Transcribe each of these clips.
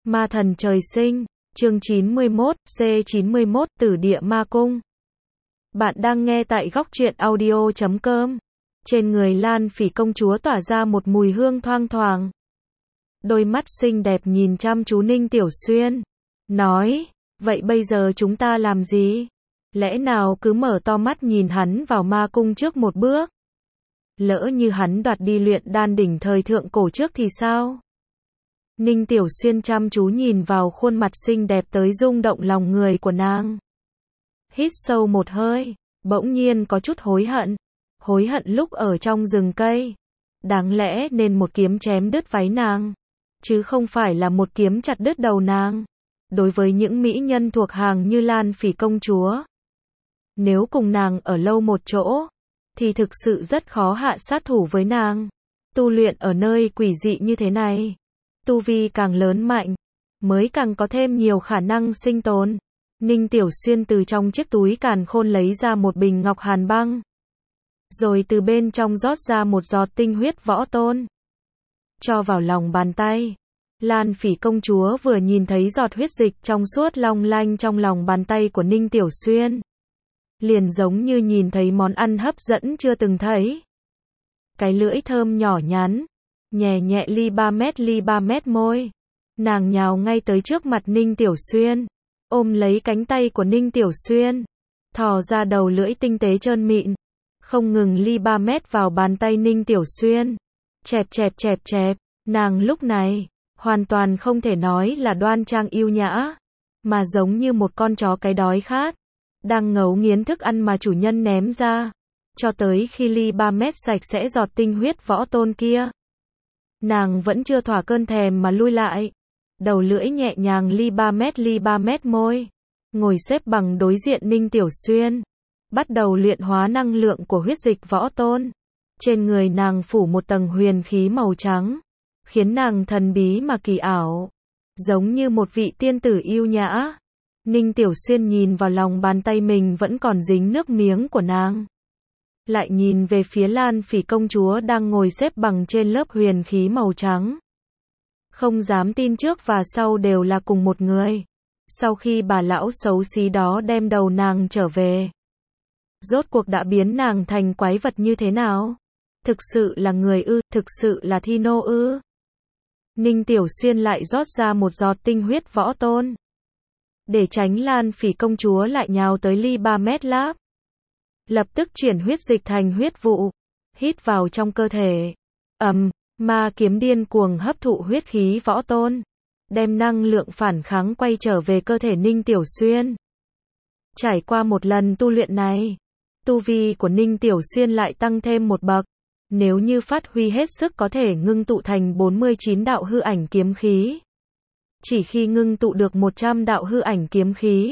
Ma thần trời sinh, chương 91, C91, Tử địa ma cung. Bạn đang nghe tại góc truyện audio.com. Trên người Lan Phỉ công chúa tỏa ra một mùi hương thoang thoảng. Đôi mắt xinh đẹp nhìn chăm chú Ninh Tiểu Xuyên. Nói, vậy bây giờ chúng ta làm gì? Lẽ nào cứ mở to mắt nhìn hắn vào ma cung trước một bước? Lỡ như hắn đoạt đi luyện đan đỉnh thời thượng cổ trước thì sao? Ninh Tiểu Xuyên chăm chú nhìn vào khuôn mặt xinh đẹp tới rung động lòng người của nàng. Hít sâu một hơi, bỗng nhiên có chút hối hận. Hối hận lúc ở trong rừng cây. Đáng lẽ nên một kiếm chém đứt váy nàng, chứ không phải là một kiếm chặt đứt đầu nàng. Đối với những mỹ nhân thuộc hàng như Lan Phỉ công chúa, nếu cùng nàng ở lâu một chỗ, thì thực sự rất khó hạ sát thủ với nàng. Tu luyện ở nơi quỷ dị như thế này, tu vi càng lớn mạnh, mới càng có thêm nhiều khả năng sinh tồn. Ninh Tiểu Xuyên từ trong chiếc túi càn khôn lấy ra một bình ngọc hàn băng, rồi từ bên trong rót ra một giọt tinh huyết võ tôn, cho vào lòng bàn tay. Lan Phỉ công chúa vừa nhìn thấy giọt huyết dịch trong suốt long lanh trong lòng bàn tay của Ninh Tiểu Xuyên, liền giống như nhìn thấy món ăn hấp dẫn chưa từng thấy. Cái lưỡi thơm nhỏ nhắn, nhẹ nhẹ ly 3 mét môi. Nàng nhào ngay tới trước mặt Ninh Tiểu Xuyên, ôm lấy cánh tay của Ninh Tiểu Xuyên, thò ra đầu lưỡi tinh tế trơn mịn, không ngừng ly 3 mét vào bàn tay Ninh Tiểu Xuyên. Chẹp. Nàng lúc này, hoàn toàn không thể nói là đoan trang yêu nhã, mà giống như một con chó cái đói khát, đang ngấu nghiến thức ăn mà chủ nhân ném ra, cho tới khi ly 3 mét sạch sẽ giọt tinh huyết võ tôn kia. Nàng vẫn chưa thỏa cơn thèm mà lui lại, đầu lưỡi nhẹ nhàng ly 3 mét môi, ngồi xếp bằng đối diện Ninh Tiểu Xuyên, bắt đầu luyện hóa năng lượng của huyết dịch võ tôn. Trên người nàng phủ một tầng huyền khí màu trắng, khiến nàng thần bí mà kỳ ảo, giống như một vị tiên tử yêu nhã. Ninh Tiểu Xuyên nhìn vào lòng bàn tay mình vẫn còn dính nước miếng của nàng, lại nhìn về phía Lan Phỉ công chúa đang ngồi xếp bằng trên lớp huyền khí màu trắng. Không dám tin trước và sau đều là cùng một người. Sau khi bà lão xấu xí đó đem đầu nàng trở về, rốt cuộc đã biến nàng thành quái vật như thế nào? Thực sự là người ư? Thực sự là thi nô ư? Ninh Tiểu Xuyên lại rót ra một giọt tinh huyết võ tôn, để tránh Lan Phỉ công chúa lại nhào tới ly 3 mét láp. Lập tức chuyển huyết dịch thành huyết vụ, hít vào trong cơ thể. Ma kiếm điên cuồng hấp thụ huyết khí võ tôn, đem năng lượng phản kháng quay trở về cơ thể Ninh Tiểu Xuyên. Trải qua một lần tu luyện này, tu vi của Ninh Tiểu Xuyên lại tăng thêm một bậc. Nếu như phát huy hết sức có thể ngưng tụ thành 49 đạo hư ảnh kiếm khí. Chỉ khi ngưng tụ được 100 đạo hư ảnh kiếm khí,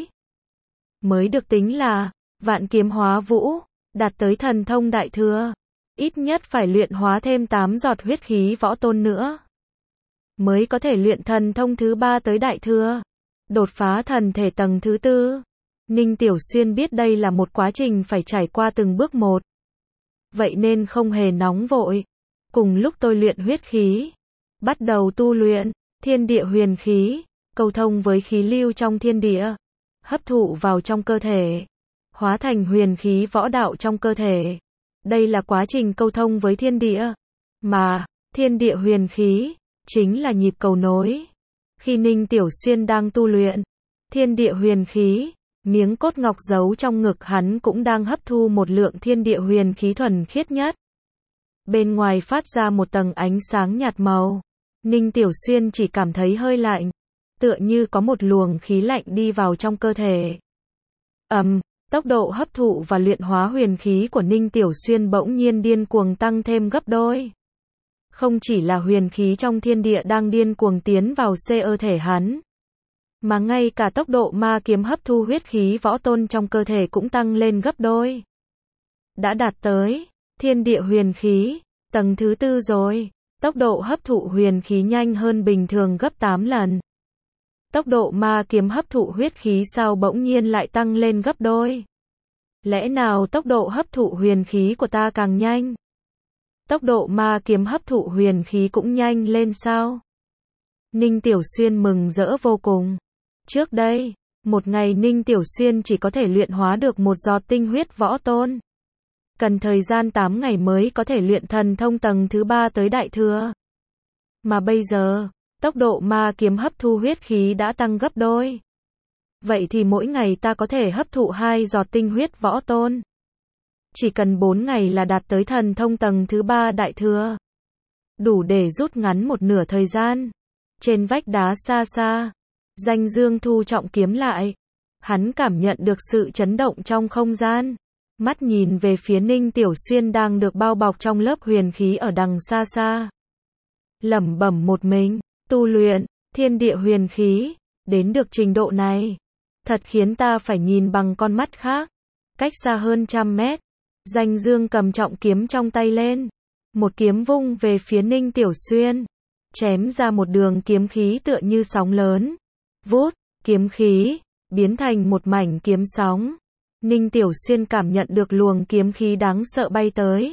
mới được tính là vạn kiếm hóa vũ, đạt tới thần thông đại thừa. Ít nhất phải luyện hóa thêm 8 giọt huyết khí võ tôn nữa, mới có thể luyện thần thông thứ 3 tới đại thừa, đột phá thần thể tầng thứ 4. Ninh Tiểu Xuyên biết đây là một quá trình phải trải qua từng bước một, vậy nên không hề nóng vội. Cùng lúc tôi luyện huyết khí, bắt đầu tu luyện thiên địa huyền khí, cầu thông với khí lưu trong thiên địa, hấp thụ vào trong cơ thể, hóa thành huyền khí võ đạo trong cơ thể. Đây là quá trình câu thông với thiên địa, mà thiên địa huyền khí chính là nhịp cầu nối. Khi Ninh Tiểu Xuyên đang tu luyện thiên địa huyền khí, miếng cốt ngọc giấu trong ngực hắn cũng đang hấp thu một lượng thiên địa huyền khí thuần khiết nhất. Bên ngoài phát ra một tầng ánh sáng nhạt màu. Ninh Tiểu Xuyên chỉ cảm thấy hơi lạnh, tựa như có một luồng khí lạnh đi vào trong cơ thể. Tốc độ hấp thụ và luyện hóa huyền khí của Ninh Tiểu Xuyên bỗng nhiên điên cuồng tăng thêm gấp đôi. Không chỉ là huyền khí trong thiên địa đang điên cuồng tiến vào cơ thể hắn, mà ngay cả tốc độ ma kiếm hấp thu huyết khí võ tôn trong cơ thể cũng tăng lên gấp đôi. Đã đạt tới thiên địa huyền khí tầng thứ 4 rồi. Tốc độ hấp thụ huyền khí nhanh hơn bình thường gấp 8 lần. Tốc độ ma kiếm hấp thụ huyết khí sao bỗng nhiên lại tăng lên gấp đôi? Lẽ nào tốc độ hấp thụ huyền khí của ta càng nhanh, tốc độ ma kiếm hấp thụ huyền khí cũng nhanh lên sao? Ninh Tiểu Xuyên mừng rỡ vô cùng. Trước đây, một ngày Ninh Tiểu Xuyên chỉ có thể luyện hóa được một giọt tinh huyết võ tôn. Cần thời gian 8 ngày mới có thể luyện thần thông tầng thứ 3 tới đại thừa. Mà bây giờ, tốc độ ma kiếm hấp thu huyết khí đã tăng gấp đôi. Vậy thì mỗi ngày ta có thể hấp thụ 2 giọt tinh huyết võ tôn. Chỉ cần 4 ngày là đạt tới thần thông tầng thứ 3 đại thừa. Đủ để rút ngắn một nửa thời gian. Trên vách đá xa xa, Danh Dương thu trọng kiếm lại. Hắn cảm nhận được sự chấn động trong không gian. Mắt nhìn về phía Ninh Tiểu Xuyên đang được bao bọc trong lớp huyền khí ở đằng xa xa. Lẩm bẩm một mình, tu luyện, thiên địa huyền khí, đến được trình độ này. Thật khiến ta phải nhìn bằng con mắt khác. Cách xa hơn 100 mét, Danh Dương cầm trọng kiếm trong tay lên. Một kiếm vung về phía Ninh Tiểu Xuyên. Chém ra một đường kiếm khí tựa như sóng lớn. Vút, kiếm khí, biến thành một mảnh kiếm sóng. Ninh Tiểu Xuyên cảm nhận được luồng kiếm khí đáng sợ bay tới.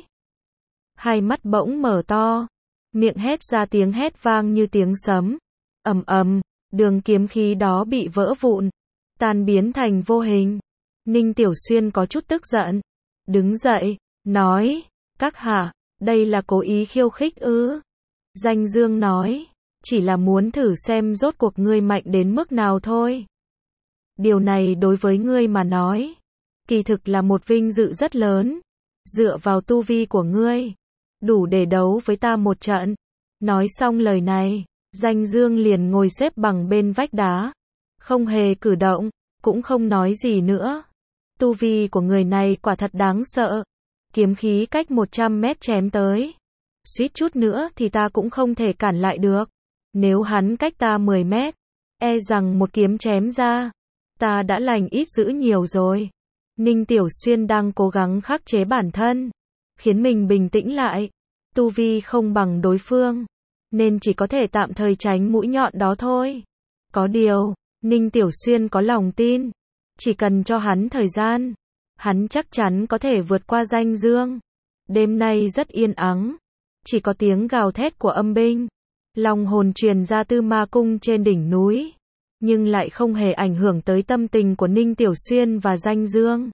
Hai mắt bỗng mở to. Miệng hét ra tiếng hét vang như tiếng sấm. Ầm ầm, đường kiếm khí đó bị vỡ vụn. Tan biến thành vô hình. Ninh Tiểu Xuyên có chút tức giận. Đứng dậy, nói, các hạ, đây là cố ý khiêu khích ư? Danh Dương nói, chỉ là muốn thử xem rốt cuộc ngươi mạnh đến mức nào thôi. Điều này đối với ngươi mà nói, kỳ thực là một vinh dự rất lớn. Dựa vào tu vi của ngươi, đủ để đấu với ta một trận. Nói xong lời này, Danh Dương liền ngồi xếp bằng bên vách đá. Không hề cử động, cũng không nói gì nữa. Tu vi của người này quả thật đáng sợ. Kiếm khí cách 100 mét chém tới. Suýt chút nữa thì ta cũng không thể cản lại được. Nếu hắn cách ta 10 mét, e rằng một kiếm chém ra, ta đã lành ít dữ nhiều rồi. Ninh Tiểu Xuyên đang cố gắng khắc chế bản thân, khiến mình bình tĩnh lại. Tu vi không bằng đối phương, nên chỉ có thể tạm thời tránh mũi nhọn đó thôi. Có điều, Ninh Tiểu Xuyên có lòng tin. Chỉ cần cho hắn thời gian, hắn chắc chắn có thể vượt qua Danh Dương. Đêm nay rất yên ắng. Chỉ có tiếng gào thét của âm binh. Long hồn truyền ra từ ma cung trên đỉnh núi. Nhưng lại không hề ảnh hưởng tới tâm tình của Ninh Tiểu Xuyên và Danh Dương.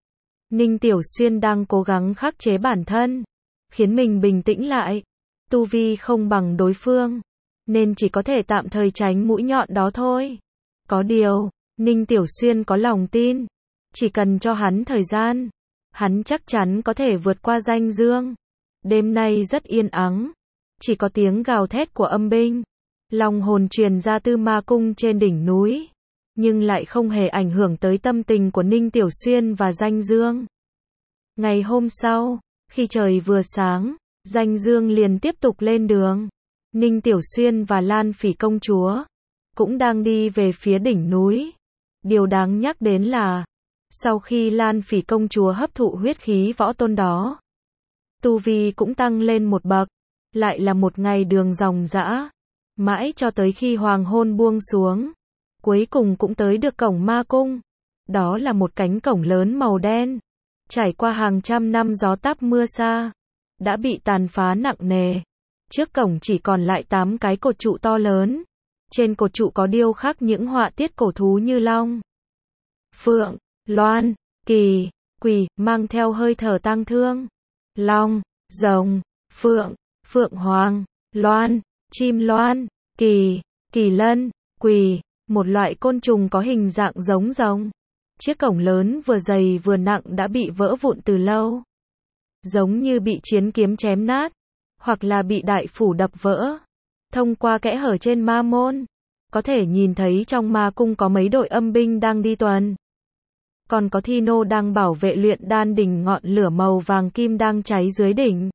Ninh Tiểu Xuyên đang cố gắng khắc chế bản thân, khiến mình bình tĩnh lại. Tu vi không bằng đối phương, nên chỉ có thể tạm thời tránh mũi nhọn đó thôi. Có điều, Ninh Tiểu Xuyên có lòng tin. Chỉ cần cho hắn thời gian, hắn chắc chắn có thể vượt qua Danh Dương. Đêm nay rất yên ắng. Chỉ có tiếng gào thét của âm binh. Long hồn truyền ra từ ma cung trên đỉnh núi. Nhưng lại không hề ảnh hưởng tới tâm tình của Ninh Tiểu Xuyên và Danh Dương. Ngày hôm sau, khi trời vừa sáng, Danh Dương liền tiếp tục lên đường. Ninh Tiểu Xuyên và Lan Phỉ công chúa cũng đang đi về phía đỉnh núi. Điều đáng nhắc đến là, sau khi Lan Phỉ công chúa hấp thụ huyết khí võ tôn đó, tu vi cũng tăng lên một bậc. Lại là một ngày đường ròng rã. Mãi cho tới khi hoàng hôn buông xuống, cuối cùng cũng tới được cổng ma cung. Đó là một cánh cổng lớn màu đen. Trải qua hàng trăm năm gió táp mưa sa, đã bị tàn phá nặng nề. Trước cổng chỉ còn lại 8 cái cột trụ to lớn. Trên cột trụ có điêu khắc những họa tiết cổ thú như long, phượng, loan, kỳ, quỷ, mang theo hơi thở tang thương. Long, rồng, phượng, phượng hoàng, loan, chim loan, kỳ, kỳ lân, quỷ, một loại côn trùng có hình dạng giống rồng. Chiếc cổng lớn vừa dày vừa nặng đã bị vỡ vụn từ lâu. Giống như bị chiến kiếm chém nát, hoặc là bị đại phủ đập vỡ. Thông qua kẽ hở trên ma môn, có thể nhìn thấy trong ma cung có mấy đội âm binh đang đi tuần. Còn có thi nô đang bảo vệ luyện đan đỉnh, ngọn lửa màu vàng kim đang cháy dưới đỉnh.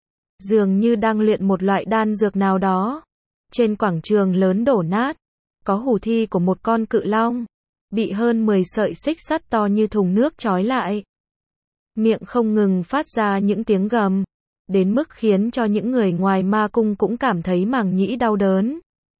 Dường như đang luyện một loại đan dược nào đó. Trên quảng trường lớn đổ nát, có hủ thi của một con cự long, bị hơn 10 sợi xích sắt to như thùng nước trói lại. Miệng không ngừng phát ra những tiếng gầm, đến mức khiến cho những người ngoài ma cung cũng cảm thấy màng nhĩ đau đớn.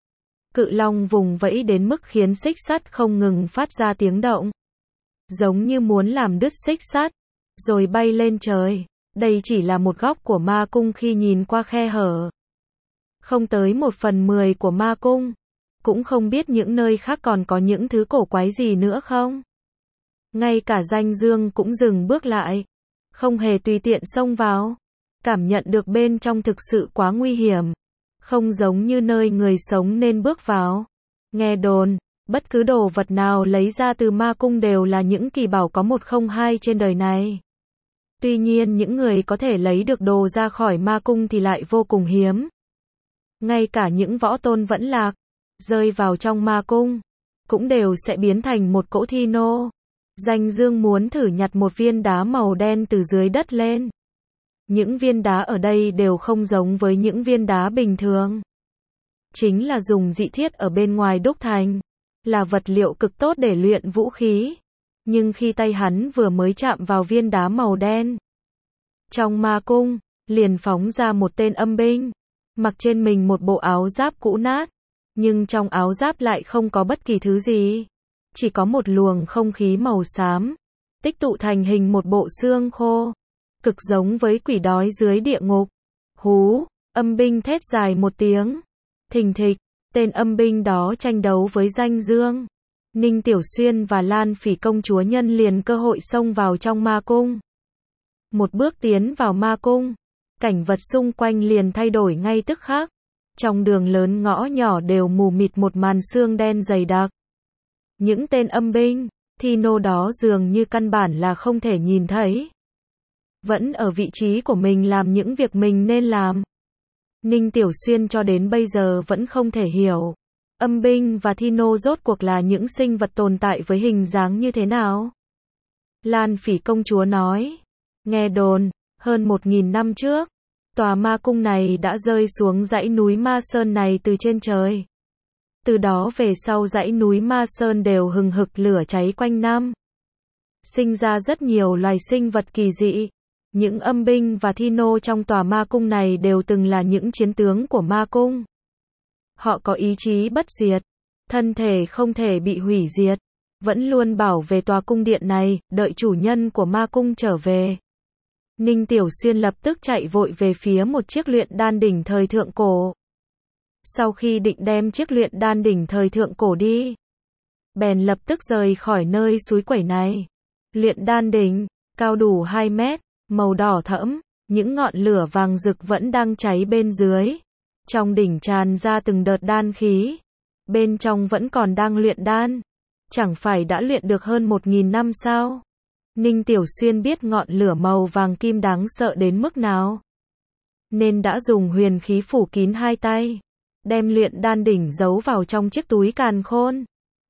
Cự long vùng vẫy đến mức khiến xích sắt không ngừng phát ra tiếng động, giống như muốn làm đứt xích sắt, rồi bay lên trời. Đây chỉ là một góc của ma cung khi nhìn qua khe hở. Không tới 1/10 của ma cung, Cũng không biết những nơi khác còn có những thứ cổ quái gì nữa không? Ngay cả Danh Dương cũng dừng bước lại. Không hề tùy tiện xông vào. Cảm nhận được bên trong thực sự quá nguy hiểm. Không giống như nơi người sống nên bước vào. Nghe đồn, bất cứ đồ vật nào lấy ra từ ma cung đều là những kỳ bảo có một không hai trên đời này. Tuy nhiên những người có thể lấy được đồ ra khỏi ma cung thì lại vô cùng hiếm. Ngay cả những võ tôn vẫn lạc, rơi vào trong ma cung, cũng đều sẽ biến thành một cỗ thi nô. Danh Dương muốn thử nhặt một viên đá màu đen từ dưới đất lên. Những viên đá ở đây đều không giống với những viên đá bình thường. Chính là dùng dị thiết ở bên ngoài đúc thành, là vật liệu cực tốt để luyện vũ khí. Nhưng khi tay hắn vừa mới chạm vào viên đá màu đen, trong ma cung, liền phóng ra một tên âm binh, mặc trên mình một bộ áo giáp cũ nát, nhưng trong áo giáp lại không có bất kỳ thứ gì. Chỉ có một luồng không khí màu xám, tích tụ thành hình một bộ xương khô, cực giống với quỷ đói dưới địa ngục. Hú, âm binh thét dài một tiếng. Thình thịch, tên âm binh đó tranh đấu với Danh Dương. Ninh Tiểu Xuyên và Lan Phỉ công chúa nhân liền cơ hội xông vào trong ma cung. Một bước tiến vào ma cung, cảnh vật xung quanh liền thay đổi ngay tức khắc. Trong đường lớn ngõ nhỏ đều mù mịt một màn sương đen dày đặc. Những tên âm binh, thi nô đó dường như căn bản là không thể nhìn thấy. Vẫn ở vị trí của mình làm những việc mình nên làm. Ninh Tiểu Xuyên cho đến bây giờ vẫn không thể hiểu. Âm binh và thi nô rốt cuộc là những sinh vật tồn tại với hình dáng như thế nào? Lan Phỉ công chúa nói. Nghe đồn, hơn 1000 năm trước, tòa ma cung này đã rơi xuống dãy núi Ma Sơn này từ trên trời. Từ đó về sau dãy núi Ma Sơn đều hừng hực lửa cháy quanh năm. Sinh ra rất nhiều loài sinh vật kỳ dị. Những âm binh và thi nô trong tòa ma cung này đều từng là những chiến tướng của ma cung. Họ có ý chí bất diệt, thân thể không thể bị hủy diệt, vẫn luôn bảo vệ tòa cung điện này, đợi chủ nhân của ma cung trở về. Ninh Tiểu Xuyên lập tức chạy vội về phía một chiếc luyện đan đỉnh thời thượng cổ. Sau khi định đem chiếc luyện đan đỉnh thời thượng cổ đi, bèn lập tức rời khỏi nơi suối quẩy này. Luyện đan đỉnh, cao đủ 2 mét, màu đỏ thẫm, những ngọn lửa vàng rực vẫn đang cháy bên dưới. Trong đỉnh tràn ra từng đợt đan khí. Bên trong vẫn còn đang luyện đan. Chẳng phải đã luyện được hơn 1000 năm sao? Ninh Tiểu Xuyên biết ngọn lửa màu vàng kim đáng sợ đến mức nào, nên đã dùng huyền khí phủ kín hai tay, đem luyện đan đỉnh giấu vào trong chiếc túi càn khôn.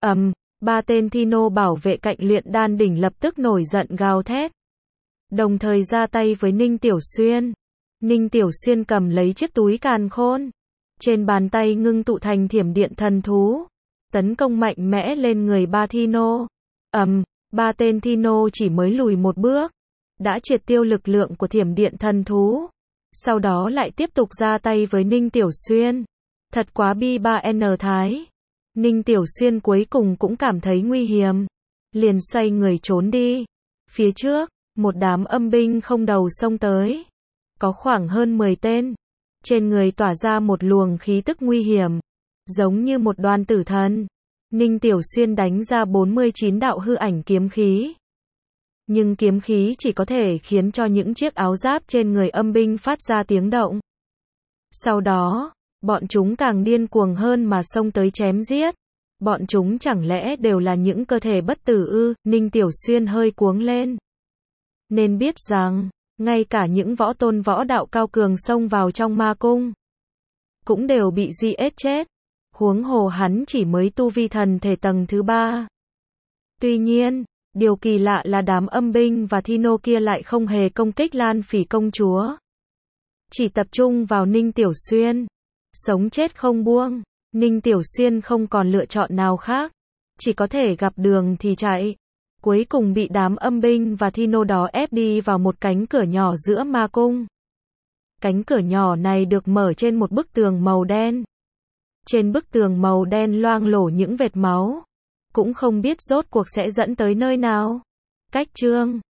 Ba tên thi nô bảo vệ cạnh luyện đan đỉnh lập tức nổi giận gào thét, đồng thời ra tay với Ninh Tiểu Xuyên. Ninh Tiểu Xuyên cầm lấy chiếc túi càn khôn, trên bàn tay ngưng tụ thành thiểm điện thần thú, tấn công mạnh mẽ lên người ba thi nô. Ba tên thi nô chỉ mới lùi một bước, đã triệt tiêu lực lượng của thiểm điện thần thú. Sau đó lại tiếp tục ra tay với Ninh Tiểu Xuyên. Thật quá bi ba n thái. Ninh Tiểu Xuyên cuối cùng cũng cảm thấy nguy hiểm, liền xoay người trốn đi. Phía trước, một đám âm binh không đầu xông tới. Có khoảng hơn 10 tên. Trên người tỏa ra một luồng khí tức nguy hiểm, giống như một đoàn tử thần. Ninh Tiểu Xuyên đánh ra 49 đạo hư ảnh kiếm khí. Nhưng kiếm khí chỉ có thể khiến cho những chiếc áo giáp trên người âm binh phát ra tiếng động. Sau đó, bọn chúng càng điên cuồng hơn mà xông tới chém giết. Bọn chúng chẳng lẽ đều là những cơ thể bất tử ư? Ninh Tiểu Xuyên hơi cuống lên. Nên biết rằng, ngay cả những võ tôn võ đạo cao cường xông vào trong ma cung, cũng đều bị giết chết. Huống hồ hắn chỉ mới tu vi thần thể tầng thứ 3. Tuy nhiên, điều kỳ lạ là đám âm binh và thi nô kia lại không hề công kích Lan Phỉ công chúa. Chỉ tập trung vào Ninh Tiểu Xuyên. Sống chết không buông. Ninh Tiểu Xuyên không còn lựa chọn nào khác. Chỉ có thể gặp đường thì chạy. Cuối cùng bị đám âm binh và thi nô đó ép đi vào một cánh cửa nhỏ giữa ma cung. Cánh cửa nhỏ này được mở trên một bức tường màu đen. Trên bức tường màu đen loang lổ những vệt máu. Cũng không biết rốt cuộc sẽ dẫn tới nơi nào. Cách chương